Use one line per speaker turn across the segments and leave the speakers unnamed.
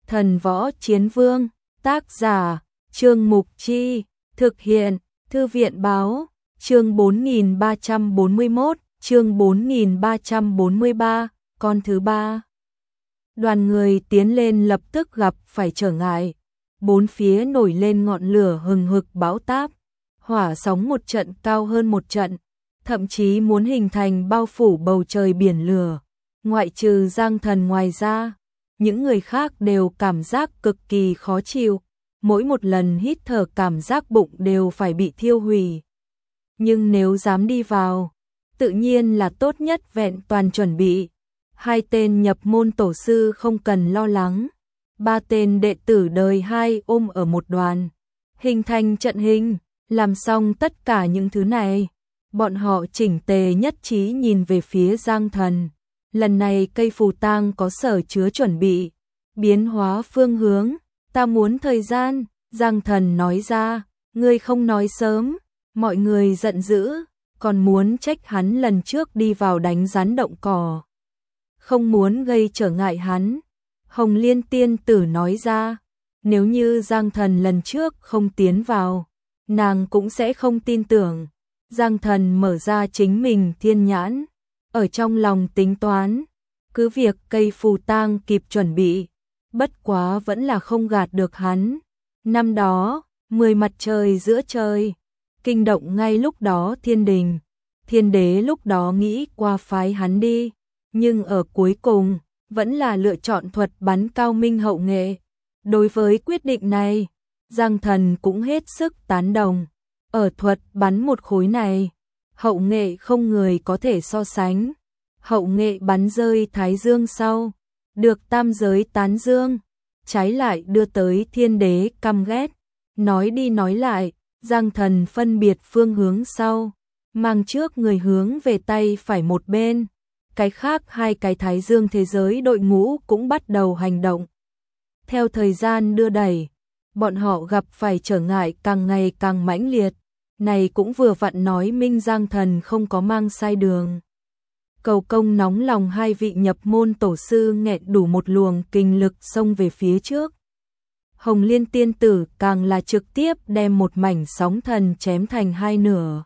Thần Võ Chiến Vương, tác giả, Trương Mục Chi, thực hiện, Thư viện Báo, chương 4341, chương 4343, con thứ ba. Đoàn người tiến lên lập tức gặp phải trở ngại, bốn phía nổi lên ngọn lửa hừng hực bão táp, hỏa sóng một trận cao hơn một trận, thậm chí muốn hình thành bao phủ bầu trời biển lửa. Ngoại trừ Giang Thần ngoài ra, những người khác đều cảm giác cực kỳ khó chịu, mỗi một lần hít thở cảm giác bụng đều phải bị thiêu hủy. Nhưng nếu dám đi vào, tự nhiên là tốt nhất vẹn toàn chuẩn bị. Hai tên nhập môn tổ sư không cần lo lắng, ba tên đệ tử đời hai ôm ở một đoàn, hình thành trận hình, làm xong tất cả những thứ này. Bọn họ chỉnh tề nhất trí nhìn về phía Giang Thần. Lần này cây phù tang có sở chứa chuẩn bị, biến hóa phương hướng, ta muốn thời gian, Giang Thần nói ra, ngươi không nói sớm, mọi người giận dữ, còn muốn trách hắn lần trước đi vào đánh rắn động cỏ. Không muốn gây trở ngại hắn. Hồng Liên tiên tử nói ra, nếu như Giang Thần lần trước không tiến vào, nàng cũng sẽ không tin tưởng. Giang Thần mở ra chính mình thiên nhãn, ở trong lòng tính toán, cứ việc cây phù tang kịp chuẩn bị, bất quá vẫn là không gạt được hắn. Năm đó, 10 mặt trời giữa trời, kinh động ngay lúc đó thiên đình, thiên đế lúc đó nghĩ qua phái hắn đi, nhưng ở cuối cùng, vẫn là lựa chọn thuật bắn cao minh hậu nghệ. Đối với quyết định này, Giang Thần cũng hết sức tán đồng. Ở thuật bắn một khối này, hậu nghệ không người có thể so sánh. Hậu nghệ bắn rơi Thái Dương sau, được tam giới tán dương, trái lại đưa tới thiên đế căm ghét. Nói đi nói lại, Giang Thần phân biệt phương hướng sau, mang trước người hướng về tay phải một bên. Cái khác hai cái Thái Dương thế giới đội ngũ cũng bắt đầu hành động. Theo thời gian đưa đẩy, bọn họ gặp phải trở ngại càng ngày càng mãnh liệt. Này cũng vừa vặn nói minh Giang Thần không có mang sai đường. Cầu công nóng lòng hai vị nhập môn tổ sư nghẹn đủ một luồng kinh lực xông về phía trước. Hồng Liên tiên tử càng là trực tiếp đem một mảnh sóng thần chém thành hai nửa.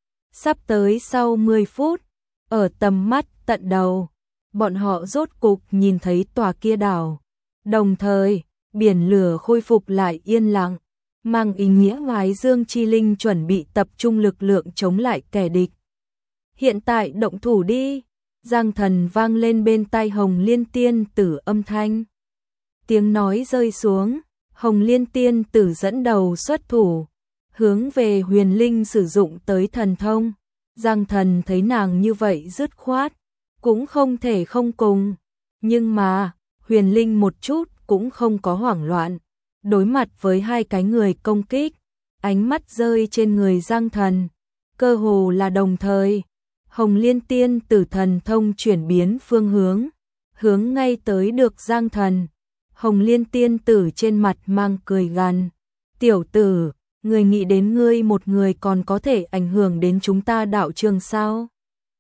Sắp tới sau 10 phút, ở tầm mắt tận đầu, bọn họ rốt cục nhìn thấy tòa kia đảo. Đồng thời, biển lửa khôi phục lại yên lặng, mang ý nghĩa Thái Dương chi linh chuẩn bị tập trung lực lượng chống lại kẻ địch. Hiện tại động thủ đi, Giang Thần vang lên bên tai Hồng Liên tiên tử âm thanh. Tiếng nói rơi xuống, Hồng Liên tiên tử dẫn đầu xuất thủ, hướng về Huyền Linh sử dụng tới thần thông. Giang Thần thấy nàng như vậy dứt khoát, cũng không thể không cùng. Nhưng mà, Huyền Linh một chút cũng không có hoảng loạn. Đối mặt với hai cái người công kích, ánh mắt rơi trên người Giang Thần, cơ hồ là đồng thời. Hồng Liên tiên tử thần thông chuyển biến phương hướng, hướng ngay tới được Giang Thần. Hồng Liên tiên tử trên mặt mang cười gằn, tiểu tử, người nghĩ đến ngươi một người còn có thể ảnh hưởng đến chúng ta đạo trường sao?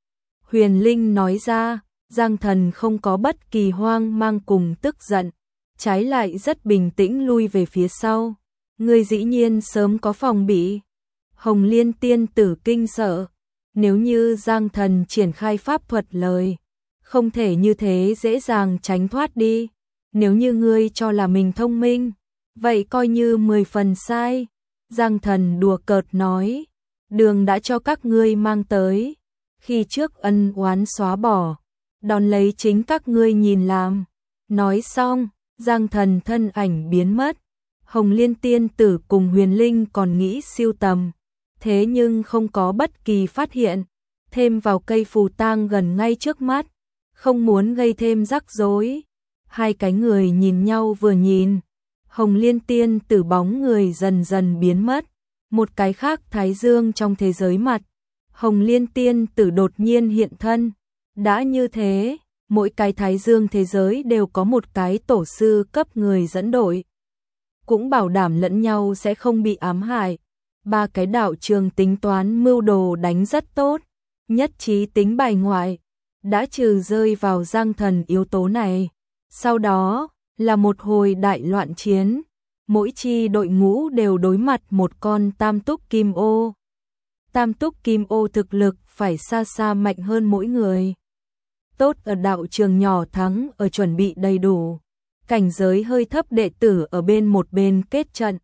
Huyền Linh nói ra, Giang Thần không có bất kỳ hoang mang cùng tức giận, trái lại rất bình tĩnh lui về phía sau. Ngươi dĩ nhiên sớm có phòng bị. Hồng Liên tiên tử kinh sợ, nếu như Giang Thần triển khai pháp thuật lời, không thể như thế dễ dàng tránh thoát đi. Nếu như ngươi cho là mình thông minh, vậy coi như 10 phần sai. Giang Thần đùa cợt nói, đường đã cho các ngươi mang tới, khi trước ân oán xóa bỏ, đón lấy chính các ngươi nhìn làm. Nói xong, Giang Thần thân ảnh biến mất. Hồng Liên tiên tử cùng Huyền Linh còn nghĩ siêu tầm, thế nhưng không có bất kỳ phát hiện. Thêm vào cây phù tang gần ngay trước mắt, không muốn gây thêm rắc rối. Hai cái người nhìn nhau vừa nhìn, Hồng Liên tiên tử bóng người dần dần biến mất. Một cái khác Thái Dương trong thế giới mặt, Hồng Liên tiên tử đột nhiên hiện thân. Đã như thế, mỗi cái Thái Dương thế giới đều có một cái tổ sư cấp người dẫn đội, cũng bảo đảm lẫn nhau sẽ không bị ám hại. Ba cái đạo trường tính toán mưu đồ đánh rất tốt, nhất trí tính bài ngoại, đã trừ rơi vào Giang Thần yếu tố này. Sau đó, là một hồi đại loạn chiến, mỗi chi đội ngũ đều đối mặt một con tam túc kim ô. Tam túc kim ô thực lực phải xa xa mạnh hơn mỗi người. Tốt ở đạo trường nhỏ thắng ở chuẩn bị đầy đủ, cảnh giới hơi thấp đệ tử ở một bên kết trận.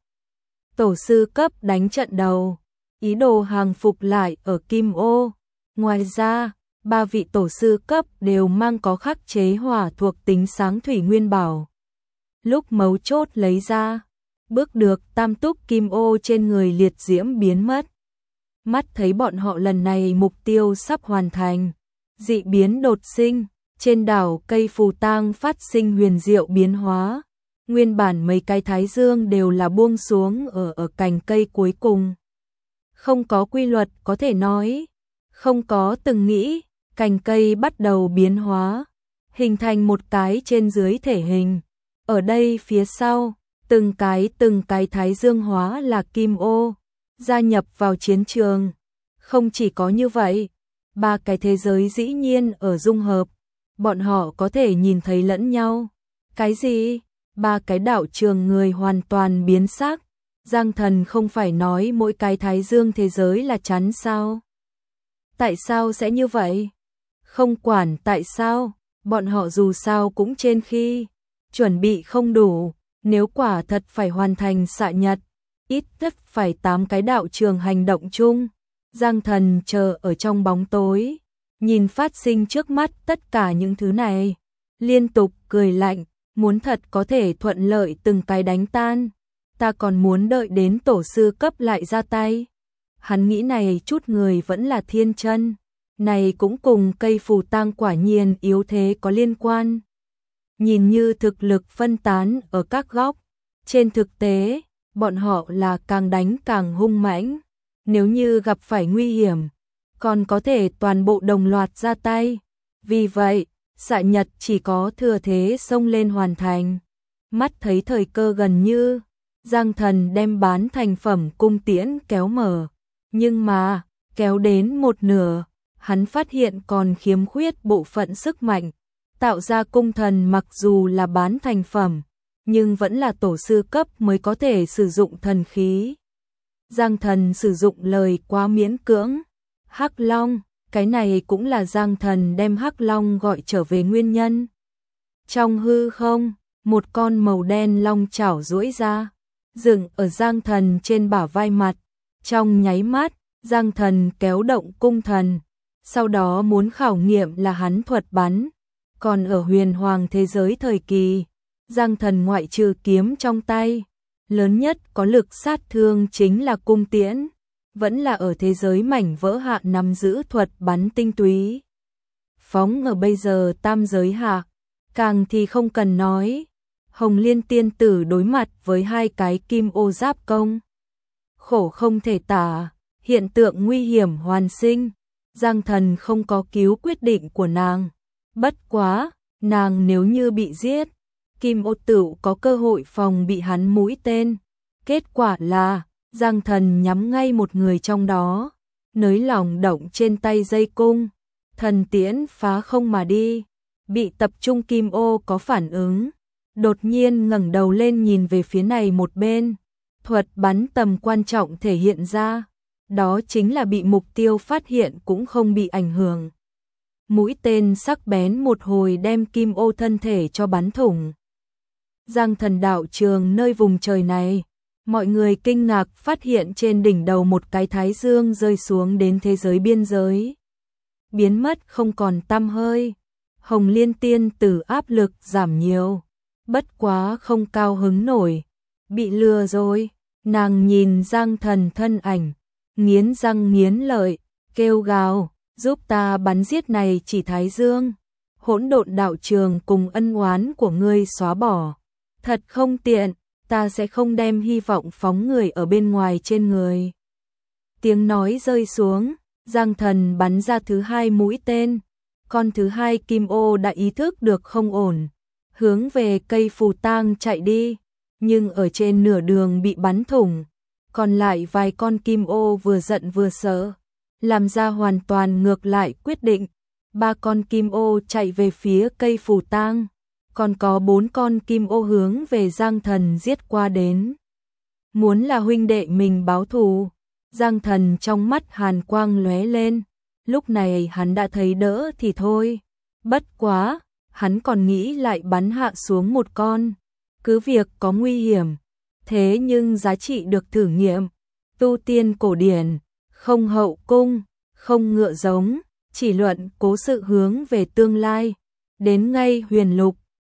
Tổ sư cấp đánh trận đầu, ý đồ hàng phục lại ở kim ô. Ngoài ra, 3 vị tổ sư cấp đều mang có khắc chế hỏa thuộc tính sáng thủy nguyên bảo. Lúc mấu chốt lấy ra, bước được tam túc kim ô trên người liệt diễm biến mất. Mắt thấy bọn họ lần này mục tiêu sắp hoàn thành, dị biến đột sinh, trên đảo cây phù tang phát sinh huyền diệu biến hóa. Nguyên bản mấy cái thái dương đều là buông xuống ở cành cây cuối cùng. Không có quy luật có thể nói, không có từng nghĩ, cành cây bắt đầu biến hóa, hình thành một cái trên dưới thể hình. Ở đây phía sau, từng cái thái dương hóa là kim ô, gia nhập vào chiến trường. Không chỉ có như vậy, 3 cái thế giới dĩ nhiên ở dung hợp, bọn họ có thể nhìn thấy lẫn nhau. Cái gì? 3 cái đạo trường người hoàn toàn biến sắc. Giang Thần không phải nói mỗi cái thái dương thế giới là chắn sao? Tại sao sẽ như vậy? Không quản tại sao, bọn họ dù sao cũng trên khi chuẩn bị không đủ, nếu quả thật phải hoàn thành xạ nhật, ít nhất phải 8 cái đạo trường hành động chung. Giang Thần chờ ở trong bóng tối, nhìn phát sinh trước mắt tất cả những thứ này, liên tục cười lạnh, muốn thật có thể thuận lợi từng cái đánh tan, ta còn muốn đợi đến tổ sư cấp lại ra tay. Hắn nghĩ này chút người vẫn là thiên chân, này cũng cùng cây phù tang quả nhiên yếu thế có liên quan. Nhìn như thực lực phân tán ở các góc, trên thực tế, bọn họ là càng đánh càng hung mãnh. Nếu như gặp phải nguy hiểm, còn có thể toàn bộ đồng loạt ra tay. Vì vậy, xạ nhật chỉ có thừa thế xông lên hoàn thành. Mắt thấy thời cơ gần như, Giang Thần đem bán thành phẩm cung tiễn kéo mở. Nhưng mà, kéo đến một nửa, hắn phát hiện còn khiếm khuyết bộ phận sức mạnh. Tạo ra cung thần mặc dù là bán thành phẩm, nhưng vẫn là tổ sư cấp mới có thể sử dụng thần khí. Giang Thần sử dụng lời quá miễn cưỡng. Hắc Long, cái này cũng là Giang Thần đem Hắc Long gọi trở về nguyên nhân. Trong hư không, một con màu đen long chảo duỗi ra, dựng ở Giang Thần trên bả vai mặt. Trong nháy mắt, Giang Thần kéo động cung thần, sau đó muốn khảo nghiệm là hắn thuật bắn. Còn ở huyền hoàng thế giới thời kỳ, Giang Thần ngoại trừ kiếm trong tay, lớn nhất có lực sát thương chính là cung tiễn, vẫn là ở thế giới mảnh vỡ hạ nắm giữ thuật bắn tinh túy. Phóng ở bây giờ tam giới hạ, càng thì không cần nói. Hồng Liên tiên tử đối mặt với 2 cái kim ô giáp công, khổ không thể tả, hiện tượng nguy hiểm hoàn sinh. Giang Thần không có cứu quyết định của nàng. Bất quá, nàng nếu như bị giết, kim ô tửu có cơ hội phòng bị hắn mũi tên. Kết quả là, Giang Thần nhắm ngay một người trong đó, nới lỏng động trên tay dây cung, thần tiễn phá không mà đi. Bị tập trung kim ô có phản ứng, đột nhiên ngẩng đầu lên nhìn về phía này một bên. Thuật bắn tầm quan trọng thể hiện ra, đó chính là bị mục tiêu phát hiện cũng không bị ảnh hưởng. Mũi tên sắc bén một hồi đem kim ô thân thể cho bắn thủng. Giang Thần đạo trường nơi vùng trời này, mọi người kinh ngạc phát hiện trên đỉnh đầu một cái thái dương rơi xuống đến thế giới biên giới. Biến mất không còn tăm hơi. Hồng Liên tiên tử áp lực giảm nhiều. Bất quá không cao hứng nổi. Bị lừa rồi. Nàng nhìn Giang Thần thân ảnh, nghiến răng nghiến lợi, kêu gào, giúp ta bắn giết này chỉ thái dương. Hỗn độn đạo trường cùng ân oán của ngươi xóa bỏ. Thật không tiện, ta sẽ không đem hy vọng phóng người ở bên ngoài trên người. Tiếng nói rơi xuống, Giang Thần bắn ra thứ 2 mũi tên. Con thứ 2 kim ô đã ý thức được không ổn, hướng về cây phù tang chạy đi, nhưng ở trên nửa đường bị bắn thủng. Còn lại vài con kim ô vừa giận vừa sợ, làm ra hoàn toàn ngược lại quyết định. 3 con kim ô chạy về phía cây phù tang, còn có 4 con kim ô hướng về Giang Thần giết qua đến. Muốn là huynh đệ mình báo thù. Giang Thần trong mắt hàn quang lóe lên, lúc này hắn đã thấy đỡ thì thôi. Bất quá, hắn còn nghĩ lại bắn hạ xuống một con. Cứ việc có nguy hiểm, thế nhưng giá trị được thử nghiệm. Tu tiên cổ điển, không hậu cung, không ngựa giống, chỉ luận cố sự hướng về tương lai. Đến ngay huyền lục,